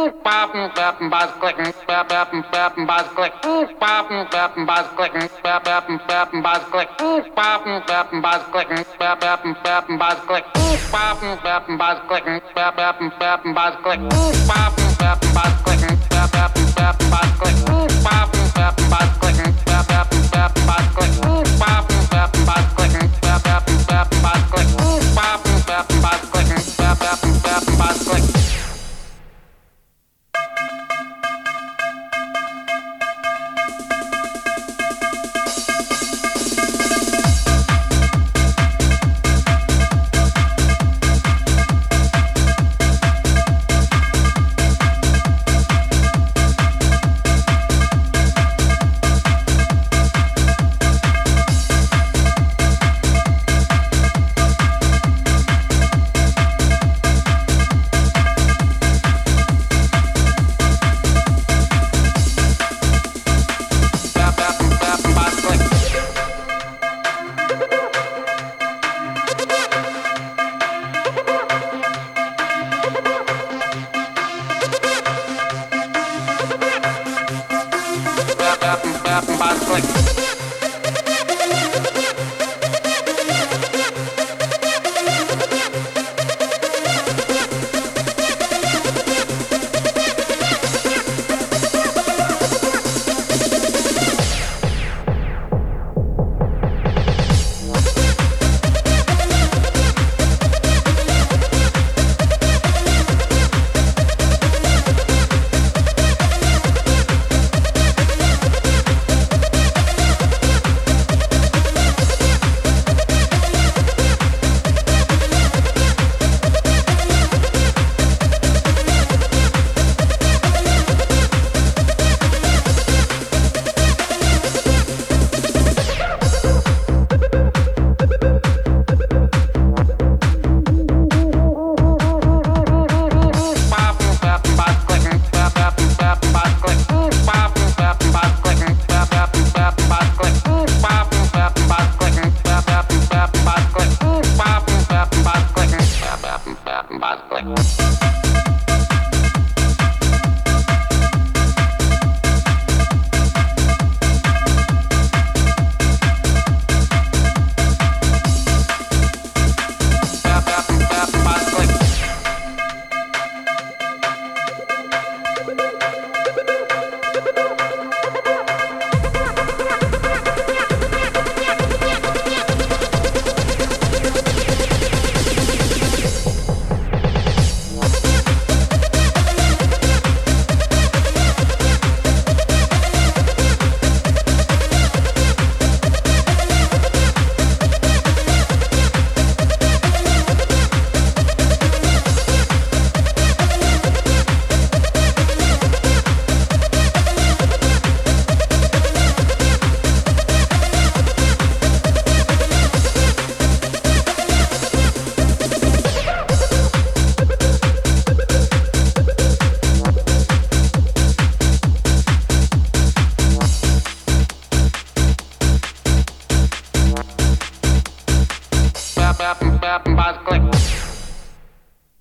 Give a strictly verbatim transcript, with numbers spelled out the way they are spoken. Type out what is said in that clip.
bop, bop, buzz clicking, bop, bop, bop, buzz click, bop, bop, buzz clicking, bop, bop, bop, buzz click, bop, bop, buzz clicking, bop, bop, bop, buzz click, bop, bop, buzz clicking, bop, bop, bop, buzz click, bop, bop, buzz clicking, bop, bop.